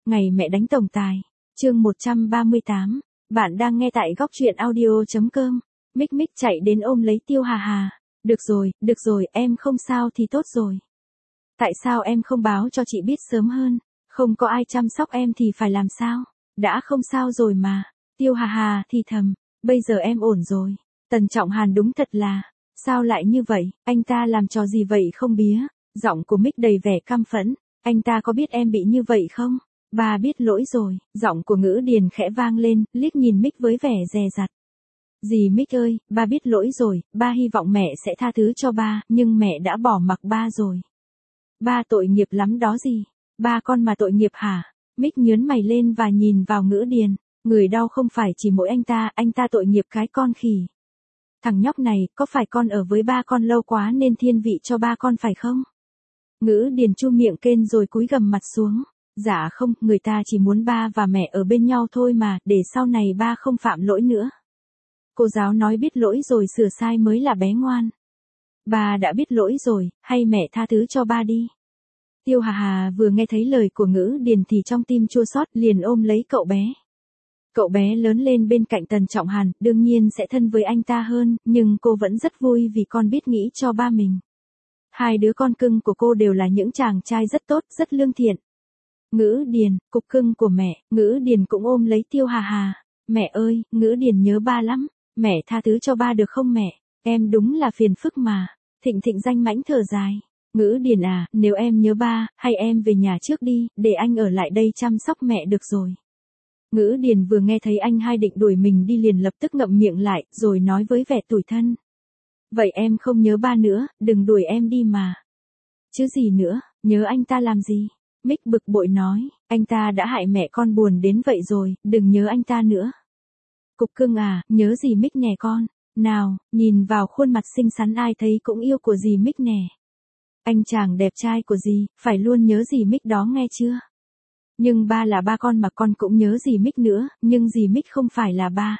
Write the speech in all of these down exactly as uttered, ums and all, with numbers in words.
Ngày mẹ đánh tổng tài. Chương một trăm ba mươi tám. Bạn đang nghe tại góc truyện audio.com. Mích Mích chạy đến ôm lấy Tiêu Hà Hà. Được rồi, được rồi, em không sao thì tốt rồi. Tại sao em không báo cho chị biết sớm hơn? Không có ai chăm sóc em thì phải làm sao? Đã không sao rồi mà. Tiêu Hà Hà thì thầm. Bây giờ em ổn rồi. Tần Trọng Hàn đúng thật là. Sao lại như vậy? Anh ta làm trò gì vậy không bía? Giọng của Mích đầy vẻ căm phẫn. Anh ta có biết em bị như vậy không? Ba biết lỗi rồi. Giọng của Ngữ Điền khẽ vang lên, liếc nhìn Mích với vẻ dè dặt. Dì Mích ơi, ba biết lỗi rồi, ba hy vọng mẹ sẽ tha thứ cho ba, nhưng mẹ đã bỏ mặc ba rồi. Ba tội nghiệp lắm đó gì? Ba con mà tội nghiệp hả? Mích nhớn mày lên và nhìn vào Ngữ Điền. Người đau không phải chỉ mỗi anh ta, anh ta tội nghiệp cái con khỉ. Thằng nhóc này, có phải con ở với ba con lâu quá nên thiên vị cho ba con phải không? Ngữ Điền chu miệng kên rồi cúi gằm mặt xuống. Dạ không, người ta chỉ muốn ba và mẹ ở bên nhau thôi mà, để sau này ba không phạm lỗi nữa. Cô giáo nói biết lỗi rồi sửa sai mới là bé ngoan. Ba đã biết lỗi rồi, hay mẹ tha thứ cho ba đi. Tiêu Hà Hà vừa nghe thấy lời của Ngữ Điền thì trong tim chua xót liền ôm lấy cậu bé. Cậu bé lớn lên bên cạnh Tần Trọng Hàn, đương nhiên sẽ thân với anh ta hơn, nhưng cô vẫn rất vui vì con biết nghĩ cho ba mình. Hai đứa con cưng của cô đều là những chàng trai rất tốt, rất lương thiện. Ngữ Điền, cục cưng của mẹ. Ngữ Điền cũng ôm lấy Tiêu Hà Hà. Mẹ ơi, Ngữ Điền nhớ ba lắm. Mẹ tha thứ cho ba được không mẹ? Em đúng là phiền phức mà. Thịnh Thịnh danh mãnh thở dài. Ngữ Điền à, nếu em nhớ ba, hay em về nhà trước đi, để anh ở lại đây chăm sóc mẹ được rồi. Ngữ Điền vừa nghe thấy anh hai định đuổi mình đi liền lập tức ngậm miệng lại, rồi nói với vẻ tủi thân. Vậy em không nhớ ba nữa, đừng đuổi em đi mà. Chứ gì nữa, nhớ anh ta làm gì? Mích bực bội nói, anh ta đã hại mẹ con buồn đến vậy rồi, đừng nhớ anh ta nữa. Cục cưng à, nhớ dì Mích nè con. Nào, nhìn vào khuôn mặt xinh xắn ai thấy cũng yêu của dì Mích nè. Anh chàng đẹp trai của dì, phải luôn nhớ dì Mích đó nghe chưa? Nhưng ba là ba con mà con cũng nhớ dì Mích nữa, nhưng dì Mích không phải là ba.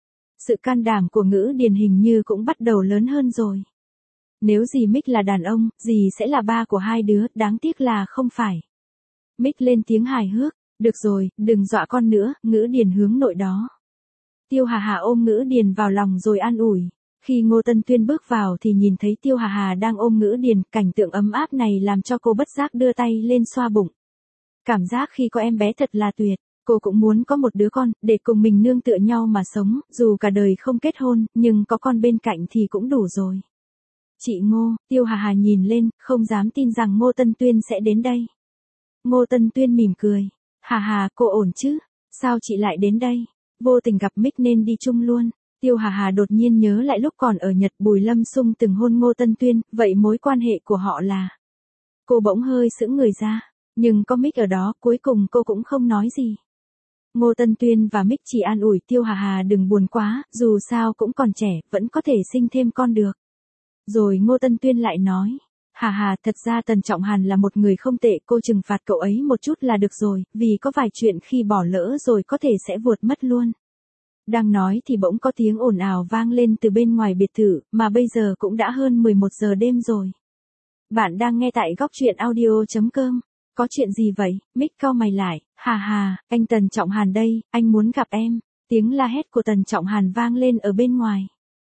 Sự can đảm của Ngữ Điền hình như cũng bắt đầu lớn hơn rồi. Nếu dì Mích là đàn ông, dì sẽ là ba của hai đứa, đáng tiếc là không phải. Mích lên tiếng hài hước, được rồi, đừng dọa con nữa, Ngữ Điền hướng nội đó. Tiêu Hà Hà ôm Ngữ Điền vào lòng rồi an ủi. Khi Ngô Tân Tuyên bước vào thì nhìn thấy Tiêu Hà Hà đang ôm Ngữ Điền, cảnh tượng ấm áp này làm cho cô bất giác đưa tay lên xoa bụng. Cảm giác khi có em bé thật là tuyệt, cô cũng muốn có một đứa con, để cùng mình nương tựa nhau mà sống, dù cả đời không kết hôn, nhưng có con bên cạnh thì cũng đủ rồi. Chị Ngô, Tiêu Hà Hà nhìn lên, không dám tin rằng Ngô Tân Tuyên sẽ đến đây. Ngô Tân Tuyên mỉm cười. Hà Hà, cô ổn chứ? Sao chị lại đến đây? Vô tình gặp Mích nên đi chung luôn. Tiêu Hà Hà đột nhiên nhớ lại lúc còn ở Nhật Bùi Lâm Xung từng hôn Ngô Tân Tuyên, vậy mối quan hệ của họ là... Cô bỗng hơi sững người ra. Nhưng có Mích ở đó, cuối cùng cô cũng không nói gì. Ngô Tân Tuyên và Mích chỉ an ủi Tiêu Hà Hà đừng buồn quá, dù sao cũng còn trẻ, vẫn có thể sinh thêm con được. Rồi Ngô Tân Tuyên lại nói. Hà Hà, thật ra Tần Trọng Hàn là một người không tệ, cô trừng phạt cậu ấy một chút là được rồi, vì có vài chuyện khi bỏ lỡ rồi có thể sẽ vuột mất luôn. Đang nói thì bỗng có tiếng ồn ào vang lên từ bên ngoài biệt thự, mà bây giờ cũng đã hơn mười một giờ đêm rồi. Bạn đang nghe tại góc truyện audio.com. Có chuyện gì vậy? Mích cau mày lại. Hà Hà, anh Tần Trọng Hàn đây, anh muốn gặp em. Tiếng la hét của Tần Trọng Hàn vang lên ở bên ngoài.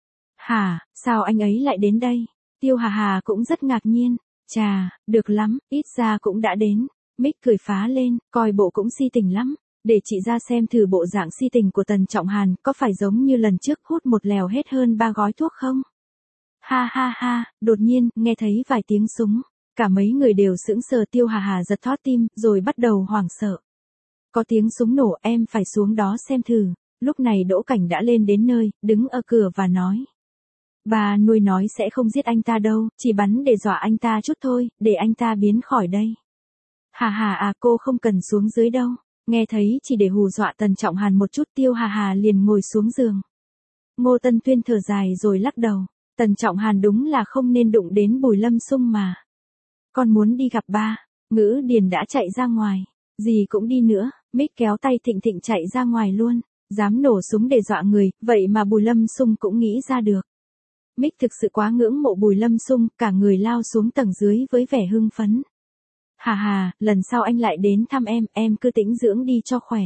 Hả, sao anh ấy lại đến đây? Tiêu Hà Hà cũng rất ngạc nhiên. Chà, được lắm, ít ra cũng đã đến. Mích cười phá lên, coi bộ cũng si tình lắm. Để chị ra xem thử bộ dạng si tình của Tần Trọng Hàn, có phải giống như lần trước hút một lèo hết hơn ba gói thuốc không? Ha ha ha, đột nhiên, nghe thấy vài tiếng súng. Cả mấy người đều sững sờ. Tiêu Hà Hà giật thót tim, rồi bắt đầu hoảng sợ. Có tiếng súng nổ, em phải xuống đó xem thử. Lúc này Đỗ Cảnh đã lên đến nơi, đứng ở cửa và nói. Bà nuôi nói sẽ không giết anh ta đâu, chỉ bắn để dọa anh ta chút thôi, để anh ta biến khỏi đây. Hà Hà à, cô không cần xuống dưới đâu. Nghe thấy chỉ để hù dọa Tần Trọng Hàn một chút, Tiêu Hà Hà liền ngồi xuống giường. Ngô Tân Tuyên thở dài rồi lắc đầu. Tần Trọng Hàn đúng là không nên đụng đến Bùi Lâm Xung mà. Con muốn đi gặp ba. Ngữ Điền đã chạy ra ngoài. Dì cũng đi nữa. Mích kéo tay Thịnh Thịnh chạy ra ngoài luôn. Dám nổ súng để dọa người, vậy mà Bùi Lâm Xung cũng nghĩ ra được. Mích thực sự quá ngưỡng mộ Bùi Lâm Xung, cả người lao xuống tầng dưới với vẻ hưng phấn. Hà hà, lần sau anh lại đến thăm em, em cứ tĩnh dưỡng đi cho khỏe.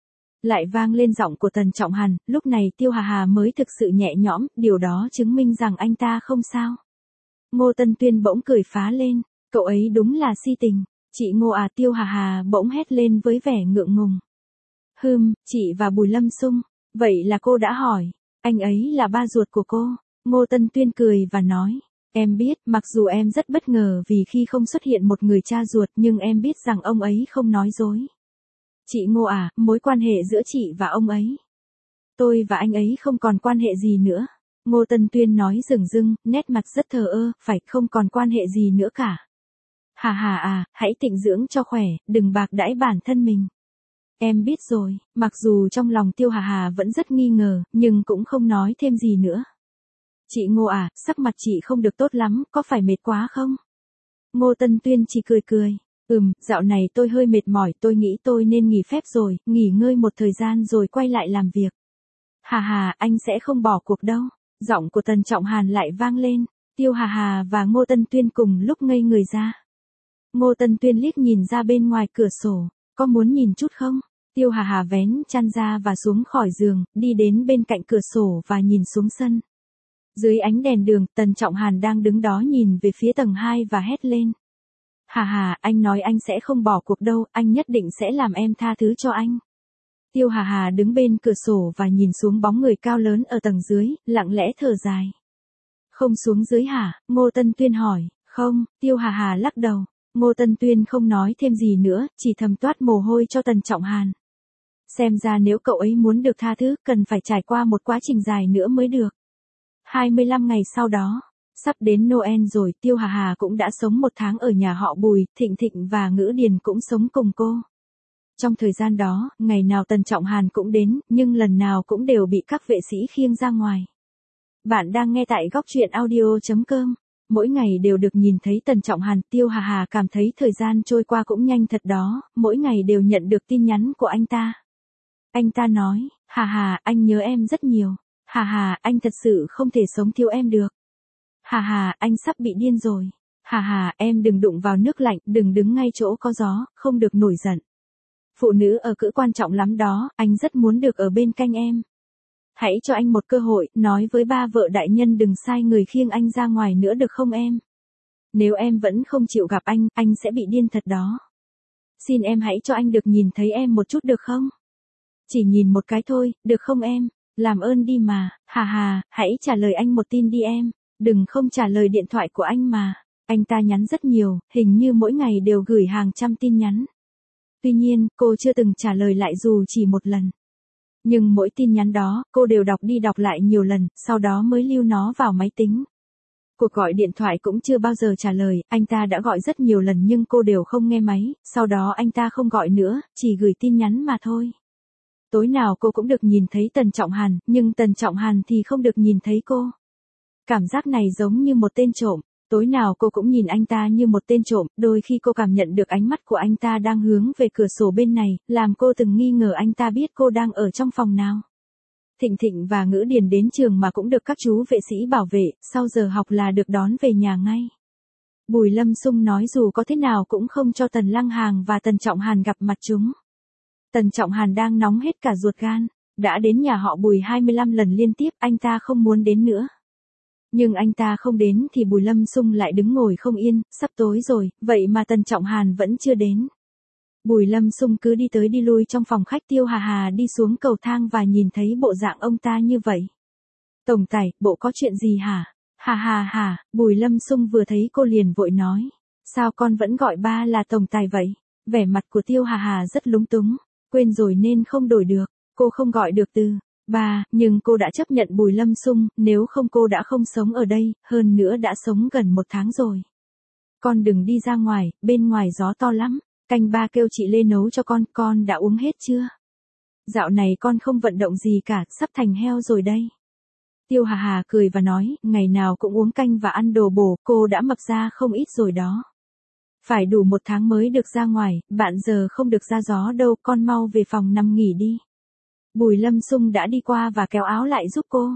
Lại vang lên giọng của Tần Trọng Hàn, lúc này Tiêu Hà Hà mới thực sự nhẹ nhõm, điều đó chứng minh rằng anh ta không sao. Ngô Tân Tuyên bỗng cười phá lên, cậu ấy đúng là si tình. Chị Ngô à, Tiêu Hà Hà bỗng hét lên với vẻ ngượng ngùng. Hừm, chị và Bùi Lâm Xung, vậy là cô đã hỏi, anh ấy là ba ruột của cô. Ngô Tân Tuyên cười và nói, em biết, mặc dù em rất bất ngờ vì khi không xuất hiện một người cha ruột nhưng em biết rằng ông ấy không nói dối. Chị Ngô à, mối quan hệ giữa chị và ông ấy. Tôi và anh ấy không còn quan hệ gì nữa. Ngô Tân Tuyên nói dửng dưng, nét mặt rất thờ ơ, phải không còn quan hệ gì nữa cả. Hà hà à, hãy tịnh dưỡng cho khỏe, đừng bạc đãi bản thân mình. Em biết rồi, mặc dù trong lòng Tiêu Hà Hà vẫn rất nghi ngờ, nhưng cũng không nói thêm gì nữa. Chị Ngô à, sắc mặt chị không được tốt lắm, có phải mệt quá không? Ngô Tân Tuyên chỉ cười cười. Ừm, dạo này tôi hơi mệt mỏi, tôi nghĩ tôi nên nghỉ phép rồi, nghỉ ngơi một thời gian rồi quay lại làm việc. Hà hà, anh sẽ không bỏ cuộc đâu. Giọng của Tần Trọng Hàn lại vang lên. Tiêu Hà Hà và Ngô Tân Tuyên cùng lúc ngây người ra. Ngô Tân Tuyên liếc nhìn ra bên ngoài cửa sổ. Có muốn nhìn chút không? Tiêu Hà Hà vén chăn ra và xuống khỏi giường, đi đến bên cạnh cửa sổ và nhìn xuống sân. Dưới ánh đèn đường, Tần Trọng Hàn đang đứng đó nhìn về phía tầng hai và hét lên. Hà hà, anh nói anh sẽ không bỏ cuộc đâu, anh nhất định sẽ làm em tha thứ cho anh. Tiêu Hà Hà đứng bên cửa sổ và nhìn xuống bóng người cao lớn ở tầng dưới, lặng lẽ thở dài. Không xuống dưới hả? Ngô Tân Tuyên hỏi. Không, Tiêu Hà Hà lắc đầu. Ngô Tân Tuyên không nói thêm gì nữa, chỉ thầm toát mồ hôi cho Tần Trọng Hàn. Xem ra nếu cậu ấy muốn được tha thứ, cần phải trải qua một quá trình dài nữa mới được. hai mươi lăm ngày sau đó, sắp đến Noel rồi, Tiêu Hà Hà cũng đã sống một tháng ở nhà họ Bùi, Thịnh Thịnh và Ngữ Điền cũng sống cùng cô. Trong thời gian đó, ngày nào Tần Trọng Hàn cũng đến, nhưng lần nào cũng đều bị các vệ sĩ khiêng ra ngoài. Bạn đang nghe tại góc truyện audio chấm com. Mỗi ngày đều được nhìn thấy Tần Trọng Hàn, Tiêu Hà Hà cảm thấy thời gian trôi qua cũng nhanh thật đó, mỗi ngày đều nhận được tin nhắn của anh ta. Anh ta nói, Hà Hà, anh nhớ em rất nhiều. Hà Hà, anh thật sự không thể sống thiếu em được. Hà hà, anh sắp bị điên rồi. Hà hà, em đừng đụng vào nước lạnh, đừng đứng ngay chỗ có gió, không được nổi giận. Phụ nữ ở cữ quan trọng lắm đó, anh rất muốn được ở bên cạnh em. Hãy cho anh một cơ hội, nói với ba vợ đại nhân đừng sai người khiêng anh ra ngoài nữa được không em? Nếu em vẫn không chịu gặp anh, anh sẽ bị điên thật đó. Xin em hãy cho anh được nhìn thấy em một chút được không? Chỉ nhìn một cái thôi, được không em? Làm ơn đi mà, hà hà, hãy trả lời anh một tin đi em. Đừng không trả lời điện thoại của anh mà. Anh ta nhắn rất nhiều, hình như mỗi ngày đều gửi hàng trăm tin nhắn. Tuy nhiên, cô chưa từng trả lời lại dù chỉ một lần. Nhưng mỗi tin nhắn đó, cô đều đọc đi đọc lại nhiều lần, sau đó mới lưu nó vào máy tính. Cuộc gọi điện thoại cũng chưa bao giờ trả lời, anh ta đã gọi rất nhiều lần nhưng cô đều không nghe máy, sau đó anh ta không gọi nữa, chỉ gửi tin nhắn mà thôi. Tối nào cô cũng được nhìn thấy Tần Trọng Hàn, nhưng Tần Trọng Hàn thì không được nhìn thấy cô. Cảm giác này giống như một tên trộm, tối nào cô cũng nhìn anh ta như một tên trộm, đôi khi cô cảm nhận được ánh mắt của anh ta đang hướng về cửa sổ bên này, làm cô từng nghi ngờ anh ta biết cô đang ở trong phòng nào. Thịnh Thịnh và Ngữ Điền đến trường mà cũng được các chú vệ sĩ bảo vệ, sau giờ học là được đón về nhà ngay. Bùi Lâm Xung nói dù có thế nào cũng không cho Tần Lăng Hàng và Tần Trọng Hàn gặp mặt chúng. Tần Trọng Hàn đang nóng hết cả ruột gan, đã đến nhà họ Bùi hai mươi lăm lần liên tiếp, anh ta không muốn đến nữa. Nhưng anh ta không đến thì Bùi Lâm Xung lại đứng ngồi không yên, sắp tối rồi, vậy mà Tần Trọng Hàn vẫn chưa đến. Bùi Lâm Xung cứ đi tới đi lui trong phòng khách. Tiêu Hà Hà đi xuống cầu thang và nhìn thấy bộ dạng ông ta như vậy. Tổng tài, bộ có chuyện gì hả? Hà hà hà, Bùi Lâm Xung vừa thấy cô liền vội nói. Sao con vẫn gọi ba là tổng tài vậy? Vẻ mặt của Tiêu Hà Hà rất lúng túng, quên rồi nên không đổi được, cô không gọi được từ ba, nhưng cô đã chấp nhận Bùi Lâm Xung, nếu không cô đã không sống ở đây, hơn nữa đã sống gần một tháng rồi. Con đừng đi ra ngoài, bên ngoài gió to lắm, canh ba kêu chị Lê nấu cho con, con đã uống hết chưa? Dạo này con không vận động gì cả, sắp thành heo rồi đây. Tiêu Hà Hà cười và nói, ngày nào cũng uống canh và ăn đồ bổ, cô đã mập ra không ít rồi đó. Phải đủ một tháng mới được ra ngoài, bạn giờ không được ra gió đâu, con mau về phòng nằm nghỉ đi. Bùi Lâm Xung đã đi qua và kéo áo lại giúp cô.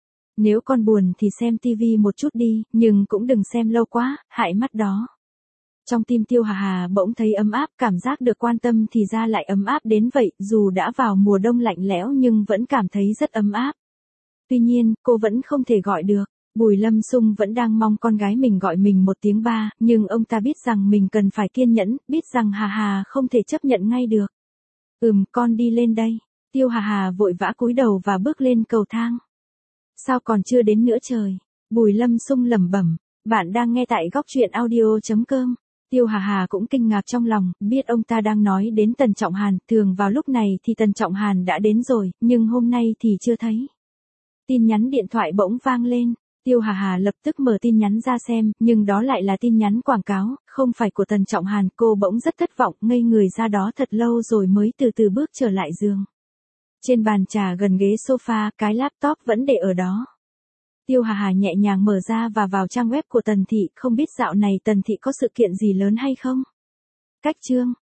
Nếu con buồn thì xem tivi một chút đi, nhưng cũng đừng xem lâu quá, hại mắt đó. Trong tim Tiêu Hà Hà bỗng thấy ấm áp, cảm giác được quan tâm thì ra lại ấm áp đến vậy, dù đã vào mùa đông lạnh lẽo nhưng vẫn cảm thấy rất ấm áp. Tuy nhiên, cô vẫn không thể gọi được. Bùi Lâm Xung vẫn đang mong con gái mình gọi mình một tiếng ba, nhưng ông ta biết rằng mình cần phải kiên nhẫn, biết rằng Hà Hà không thể chấp nhận ngay được. Ừm, con đi lên đây. Tiêu Hà Hà vội vã cúi đầu và bước lên cầu thang. Sao còn chưa đến nữa trời? Bùi Lâm Xung lẩm bẩm. Bạn đang nghe tại góc truyện audio chấm com. Tiêu Hà Hà cũng kinh ngạc trong lòng, biết ông ta đang nói đến Tần Trọng Hàn, thường vào lúc này thì Tần Trọng Hàn đã đến rồi, nhưng hôm nay thì chưa thấy. Tin nhắn điện thoại bỗng vang lên, Tiêu Hà Hà lập tức mở tin nhắn ra xem, nhưng đó lại là tin nhắn quảng cáo, không phải của Tần Trọng Hàn, cô bỗng rất thất vọng, ngây người ra đó thật lâu rồi mới từ từ bước trở lại giường. Trên bàn trà gần ghế sofa, cái laptop vẫn để ở đó. Tiêu Hà Hà nhẹ nhàng mở ra và vào trang web của Tần Thị, không biết dạo này Tần Thị có sự kiện gì lớn hay không? Cách chương